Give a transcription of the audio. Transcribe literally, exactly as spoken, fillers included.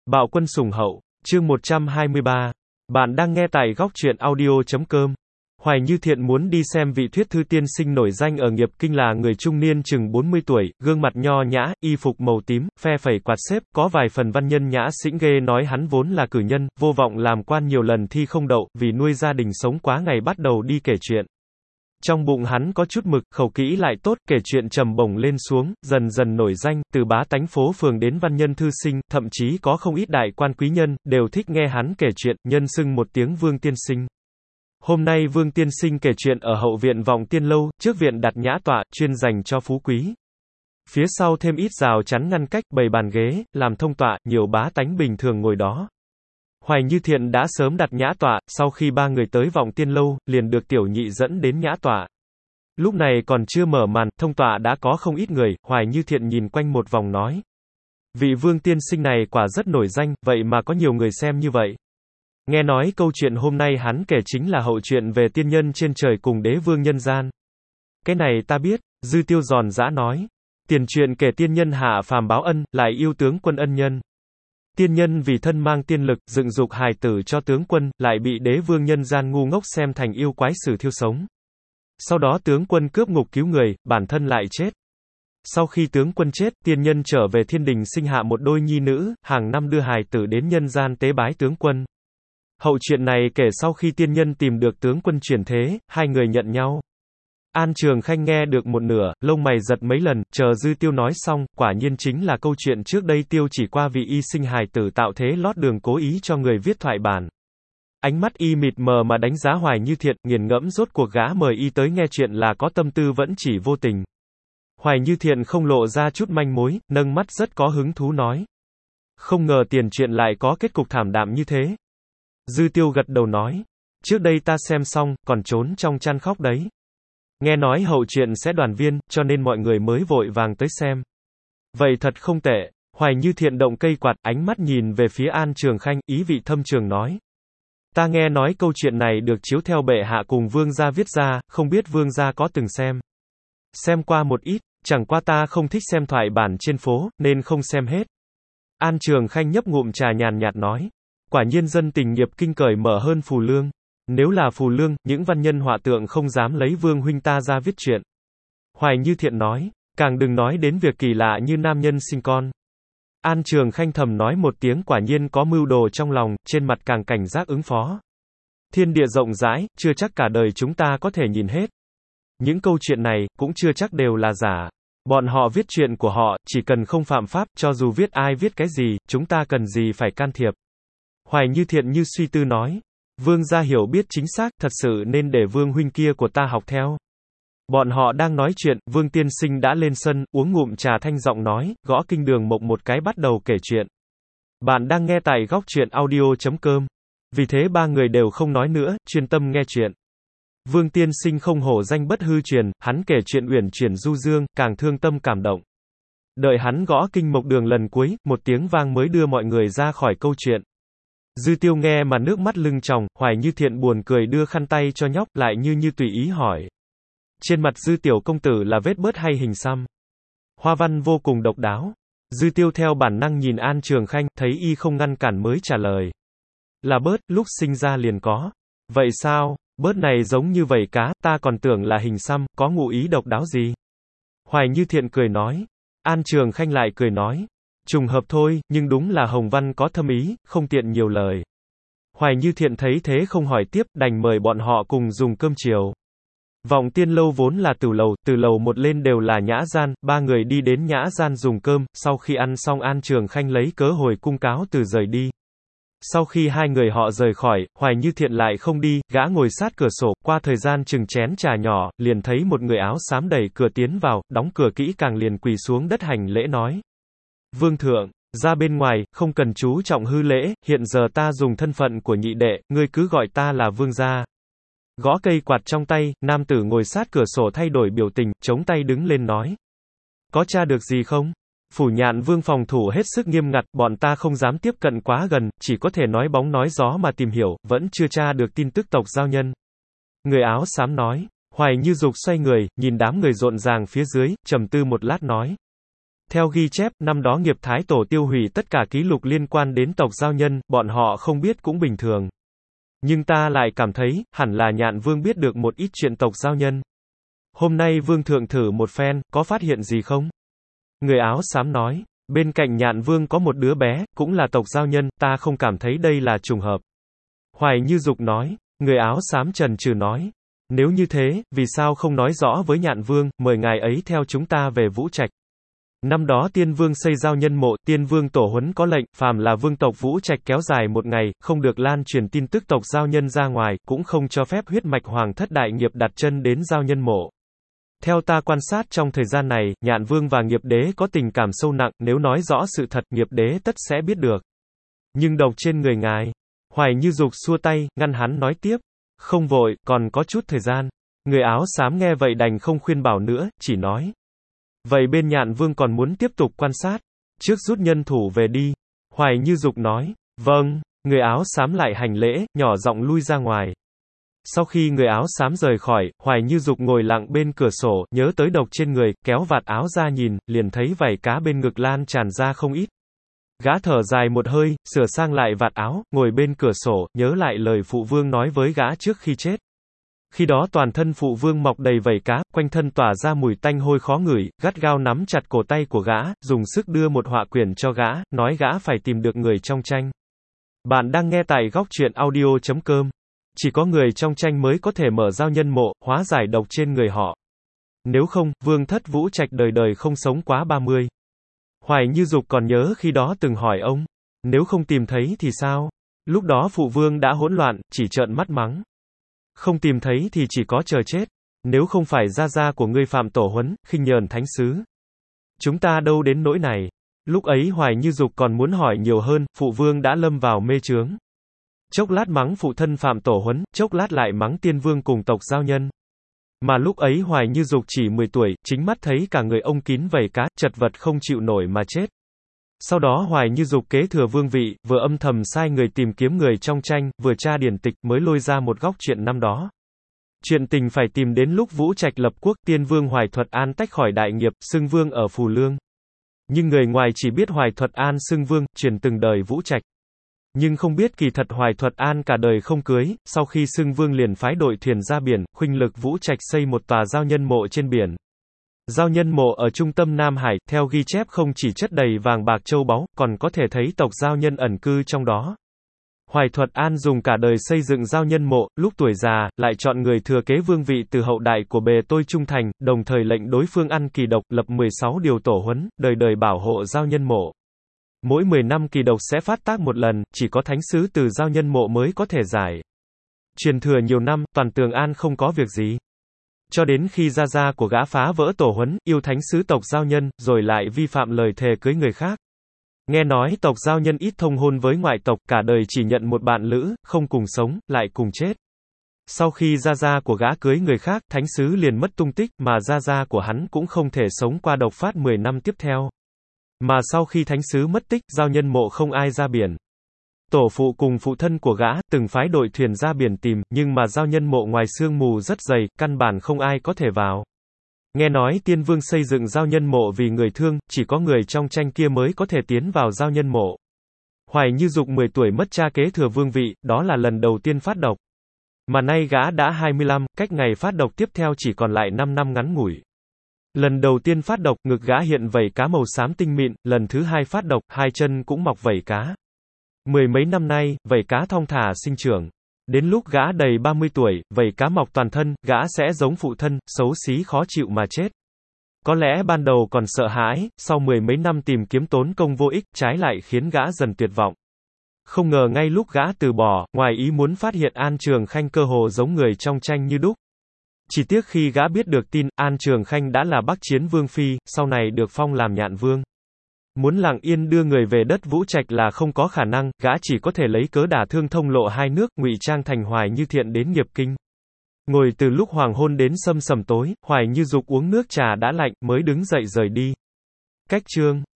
Bạo quân sủng hậu, chương một trăm hai mươi ba. Bạn đang nghe tại góc truyện audio chấm com. Hoài Như Thiện muốn đi xem vị thuyết thư tiên sinh nổi danh ở nghiệp kinh là người trung niên chừng bốn mươi tuổi, gương mặt nho nhã, y phục màu tím, phe phẩy quạt xếp, có vài phần văn nhân nhã xĩnh ghê nói hắn vốn là cử nhân, vô vọng làm quan nhiều lần thi không đậu, vì nuôi gia đình sống quá ngày bắt đầu đi kể chuyện. Trong bụng hắn có chút mực, khẩu kỹ lại tốt, kể chuyện trầm bổng lên xuống, dần dần nổi danh, từ bá tánh phố phường đến văn nhân thư sinh, thậm chí có không ít đại quan quý nhân, đều thích nghe hắn kể chuyện, nhân xưng một tiếng Vương Tiên Sinh. Hôm nay Vương Tiên Sinh kể chuyện ở hậu viện Vọng Tiên Lâu, trước viện đặt nhã tọa, chuyên dành cho phú quý. Phía sau thêm ít rào chắn ngăn cách, bày bàn ghế, làm thông tọa, nhiều bá tánh bình thường ngồi đó. Hoài Như Thiện đã sớm đặt nhã tọa, sau khi ba người tới Vọng Tiên Lâu, liền được tiểu nhị dẫn đến nhã tọa. Lúc này còn chưa mở màn, thông tọa đã có không ít người, Hoài Như Thiện nhìn quanh một vòng nói. Vị Vương Tiên Sinh này quả rất nổi danh, vậy mà có nhiều người xem như vậy. Nghe nói câu chuyện hôm nay hắn kể chính là hậu chuyện về tiên nhân trên trời cùng đế vương nhân gian. Cái này ta biết, Dư Tiêu giòn giã nói. Tiền truyện kể tiên nhân hạ phàm báo ân, lại yêu tướng quân ân nhân. Tiên nhân vì thân mang tiên lực, dựng dục hài tử cho tướng quân, lại bị đế vương nhân gian ngu ngốc xem thành yêu quái sử thiêu sống. Sau đó tướng quân cướp ngục cứu người, bản thân lại chết. Sau khi tướng quân chết, tiên nhân trở về thiên đình sinh hạ một đôi nhi nữ, hàng năm đưa hài tử đến nhân gian tế bái tướng quân. Hậu chuyện này kể sau khi tiên nhân tìm được tướng quân chuyển thế, hai người nhận nhau. An Trường Khanh nghe được một nửa, lông mày giật mấy lần, chờ Dư Tiêu nói xong, quả nhiên chính là câu chuyện trước đây Tiêu chỉ qua vì y sinh hài tử tạo thế lót đường cố ý cho người viết thoại bản. Ánh mắt y mịt mờ mà đánh giá Hoài Như Thiện, nghiền ngẫm rốt cuộc gã mời y tới nghe chuyện là có tâm tư vẫn chỉ vô tình. Hoài Như Thiện không lộ ra chút manh mối, nâng mắt rất có hứng thú nói. Không ngờ tiền chuyện lại có kết cục thảm đạm như thế. Dư Tiêu gật đầu nói. Trước đây ta xem xong, còn trốn trong chăn khóc đấy. Nghe nói hậu chuyện sẽ đoàn viên, cho nên mọi người mới vội vàng tới xem. Vậy thật không tệ. Hoài Như Thiện động cây quạt, ánh mắt nhìn về phía An Trường Khanh, ý vị thâm trường nói. Ta nghe nói câu chuyện này được chiếu theo bệ hạ cùng vương gia viết ra, không biết vương gia có từng xem. Xem qua một ít, chẳng qua ta không thích xem thoại bản trên phố, nên không xem hết. An Trường Khanh nhấp ngụm trà nhàn nhạt nói. Quả nhiên dân tình nghiệp kinh cởi mở hơn Phù Lương. Nếu là Phù Lương, những văn nhân họa tượng không dám lấy vương huynh ta ra viết chuyện. Hoài Như Thiện nói, càng đừng nói đến việc kỳ lạ như nam nhân sinh con. An Trường Khanh thầm nói một tiếng quả nhiên có mưu đồ trong lòng, trên mặt càng cảnh giác ứng phó. Thiên địa rộng rãi, chưa chắc cả đời chúng ta có thể nhìn hết. Những câu chuyện này, cũng chưa chắc đều là giả. Bọn họ viết chuyện của họ, chỉ cần không phạm pháp, cho dù viết ai viết cái gì, chúng ta cần gì phải can thiệp. Hoài Như Thiện như suy tư nói. Vương gia hiểu biết chính xác, thật sự nên để vương huynh kia của ta học theo. Bọn họ đang nói chuyện, Vương Tiên Sinh đã lên sân, uống ngụm trà thanh giọng nói, gõ kinh đường mộc một cái bắt đầu kể chuyện. Bạn đang nghe tại góc truyện audio chấm com. Vì thế ba người đều không nói nữa, chuyên tâm nghe chuyện. Vương Tiên Sinh không hổ danh bất hư truyền, hắn kể chuyện uyển chuyển du dương, càng thương tâm cảm động. Đợi hắn gõ kinh mộc đường lần cuối, một tiếng vang mới đưa mọi người ra khỏi câu chuyện. Dư Tiêu nghe mà nước mắt lưng tròng, Hoài Như Thiện buồn cười đưa khăn tay cho nhóc, lại như như tùy ý hỏi. Trên mặt Dư tiểu công tử là vết bớt hay hình xăm? Hoa văn vô cùng độc đáo. Dư Tiêu theo bản năng nhìn An Trường Khanh, thấy y không ngăn cản mới trả lời. Là bớt, lúc sinh ra liền có. Vậy sao? Bớt này giống như vảy cá, ta còn tưởng là hình xăm, có ngụ ý độc đáo gì? Hoài Như Thiện cười nói. An Trường Khanh lại cười nói. Trùng hợp thôi, nhưng đúng là hồng văn có thâm ý, không tiện nhiều lời. Hoài Như Thiện thấy thế không hỏi tiếp, đành mời bọn họ cùng dùng cơm chiều. Vọng Tiên Lâu vốn là tử lầu, từ lầu một lên đều là nhã gian, ba người đi đến nhã gian dùng cơm, sau khi ăn xong An Trường Khanh lấy cớ hồi cung cáo từ rời đi. Sau khi hai người họ rời khỏi, Hoài Như Thiện lại không đi, gã ngồi sát cửa sổ, qua thời gian chừng chén trà nhỏ, liền thấy một người áo xám đẩy cửa tiến vào, đóng cửa kỹ càng liền quỳ xuống đất hành lễ nói. Vương thượng, ra bên ngoài, không cần chú trọng hư lễ, hiện giờ ta dùng thân phận của nhị đệ, ngươi cứ gọi ta là vương gia. Gõ cây quạt trong tay, nam tử ngồi sát cửa sổ thay đổi biểu tình, chống tay đứng lên nói. Có tra được gì không? Phủ Nhạn Vương phòng thủ hết sức nghiêm ngặt, bọn ta không dám tiếp cận quá gần, chỉ có thể nói bóng nói gió mà tìm hiểu, vẫn chưa tra được tin tức tộc giao nhân. Người áo xám nói. Hoài Như Dục xoay người, nhìn đám người rộn ràng phía dưới, trầm tư một lát nói. Theo ghi chép, năm đó nghiệp Thái Tổ tiêu hủy tất cả ký lục liên quan đến tộc Giao Nhân, bọn họ không biết cũng bình thường. Nhưng ta lại cảm thấy, hẳn là Nhạn Vương biết được một ít chuyện tộc Giao Nhân. Hôm nay Vương thượng thử một phen, có phát hiện gì không? Người áo xám nói, bên cạnh Nhạn Vương có một đứa bé, cũng là tộc Giao Nhân, ta không cảm thấy đây là trùng hợp. Hoài Như Dục nói, người áo xám chần chừ nói, nếu như thế, vì sao không nói rõ với Nhạn Vương, mời ngài ấy theo chúng ta về Vũ Trạch. Năm đó Tiên Vương xây Giao Nhân mộ, Tiên Vương tổ huấn có lệnh, phàm là vương tộc Vũ Trạch kéo dài một ngày, không được lan truyền tin tức tộc Giao Nhân ra ngoài, cũng không cho phép huyết mạch hoàng thất đại nghiệp đặt chân đến Giao Nhân mộ. Theo ta quan sát trong thời gian này, Nhạn Vương và nghiệp đế có tình cảm sâu nặng, nếu nói rõ sự thật, nghiệp đế tất sẽ biết được. Nhưng độc trên người ngài. Hoài Như Dục xua tay, ngăn hắn nói tiếp. Không vội, còn có chút thời gian. Người áo xám nghe vậy đành không khuyên bảo nữa, chỉ nói. Vậy bên Nhạn Vương còn muốn tiếp tục quan sát. Trước rút nhân thủ về đi. Hoài Như Dục nói. Vâng. Người áo xám lại hành lễ, nhỏ giọng lui ra ngoài. Sau khi người áo xám rời khỏi, Hoài Như Dục ngồi lặng bên cửa sổ, nhớ tới độc trên người, kéo vạt áo ra nhìn, liền thấy vảy cá bên ngực lan tràn ra không ít. Gã thở dài một hơi, sửa sang lại vạt áo, ngồi bên cửa sổ, nhớ lại lời phụ vương nói với gã trước khi chết. Khi đó toàn thân phụ vương mọc đầy vảy cá, quanh thân tỏa ra mùi tanh hôi khó ngửi, gắt gao nắm chặt cổ tay của gã, dùng sức đưa một họa quyển cho gã, nói gã phải tìm được người trong tranh. Bạn đang nghe tại góc truyện audio chấm com. Chỉ có người trong tranh mới có thể mở Giao Nhân mộ, hóa giải độc trên người họ. Nếu không, vương thất Vũ Trạch đời đời không sống quá ba mươi. Hoài Như Dục còn nhớ khi đó từng hỏi ông, nếu không tìm thấy thì sao? Lúc đó phụ vương đã hỗn loạn, chỉ trợn mắt mắng. Không tìm thấy thì chỉ có chờ chết. Nếu không phải gia gia của ngươi phạm tổ huấn, khinh nhờn thánh sứ. Chúng ta đâu đến nỗi này. Lúc ấy Hoài Như Dục còn muốn hỏi nhiều hơn, phụ vương đã lâm vào mê chướng. Chốc lát mắng phụ thân phạm tổ huấn, chốc lát lại mắng Tiên Vương cùng tộc Giao Nhân. Mà lúc ấy Hoài Như Dục chỉ mười tuổi, chính mắt thấy cả người ông kín vảy cá, chật vật không chịu nổi mà chết. Sau đó Hoài Như Dục kế thừa vương vị, vừa âm thầm sai người tìm kiếm người trong tranh, vừa tra điển tịch mới lôi ra một góc chuyện năm đó. Chuyện tình phải tìm đến lúc Vũ Trạch lập quốc, Tiên Vương Hoài Thuật An tách khỏi đại nghiệp, xưng vương ở Phù Lương. Nhưng người ngoài chỉ biết Hoài Thuật An xưng vương, truyền từng đời Vũ Trạch. Nhưng không biết kỳ thật Hoài Thuật An cả đời không cưới, sau khi xưng vương liền phái đội thuyền ra biển, khuynh lực Vũ Trạch xây một tòa Giao Nhân mộ trên biển. Giao Nhân mộ ở trung tâm Nam Hải, theo ghi chép không chỉ chất đầy vàng bạc châu báu, còn có thể thấy tộc Giao Nhân ẩn cư trong đó. Hoài Thuật An dùng cả đời xây dựng Giao Nhân mộ, lúc tuổi già, lại chọn người thừa kế vương vị từ hậu đại của bề tôi trung thành, đồng thời lệnh đối phương ăn kỳ độc, lập mười sáu điều tổ huấn, đời đời bảo hộ Giao Nhân mộ. Mỗi mười năm kỳ độc sẽ phát tác một lần, chỉ có thánh sứ từ Giao Nhân mộ mới có thể giải. Truyền thừa nhiều năm, toàn Tường An không có việc gì. Cho đến khi gia gia của gã phá vỡ tổ huấn, yêu thánh sứ tộc Giao Nhân, rồi lại vi phạm lời thề cưới người khác. Nghe nói tộc Giao Nhân ít thông hôn với ngoại tộc, cả đời chỉ nhận một bạn lữ, không cùng sống, lại cùng chết. Sau khi gia gia của gã cưới người khác, thánh sứ liền mất tung tích, mà gia gia của hắn cũng không thể sống qua độc phát mười năm tiếp theo. Mà sau khi thánh sứ mất tích, Giao Nhân mộ không ai ra biển. Tổ phụ cùng phụ thân của gã, từng phái đội thuyền ra biển tìm, nhưng mà Giao Nhân mộ ngoài sương mù rất dày, căn bản không ai có thể vào. Nghe nói Tiên Vương xây dựng Giao Nhân mộ vì người thương, chỉ có người trong tranh kia mới có thể tiến vào Giao Nhân mộ. Hoài Như Dục mười tuổi mất cha kế thừa vương vị, đó là lần đầu tiên phát độc. Mà nay gã đã hai mươi lăm, cách ngày phát độc tiếp theo chỉ còn lại năm năm ngắn ngủi. Lần đầu tiên phát độc, ngực gã hiện vảy cá màu xám tinh mịn, lần thứ hai phát độc, hai chân cũng mọc vảy cá. Mười mấy năm nay, vảy cá thong thả sinh trưởng. Đến lúc gã đầy ba mươi tuổi, vảy cá mọc toàn thân, gã sẽ giống phụ thân, xấu xí khó chịu mà chết. Có lẽ ban đầu còn sợ hãi, sau mười mấy năm tìm kiếm tốn công vô ích, trái lại khiến gã dần tuyệt vọng. Không ngờ ngay lúc gã từ bỏ, ngoài ý muốn phát hiện An Trường Khanh cơ hồ giống người trong tranh như đúc. Chỉ tiếc khi gã biết được tin, An Trường Khanh đã là Bắc Chiến Vương Phi, sau này được phong làm Nhạn Vương. Muốn lặng yên đưa người về đất Vũ Trạch là không có khả năng, gã chỉ có thể lấy cớ đả thương thông lộ hai nước, ngụy trang thành Hoài Như Thiện đến Nghiệp Kinh. Ngồi từ lúc hoàng hôn đến sâm sầm tối, Hoài Như Dục uống nước trà đã lạnh, mới đứng dậy rời đi. Cách chương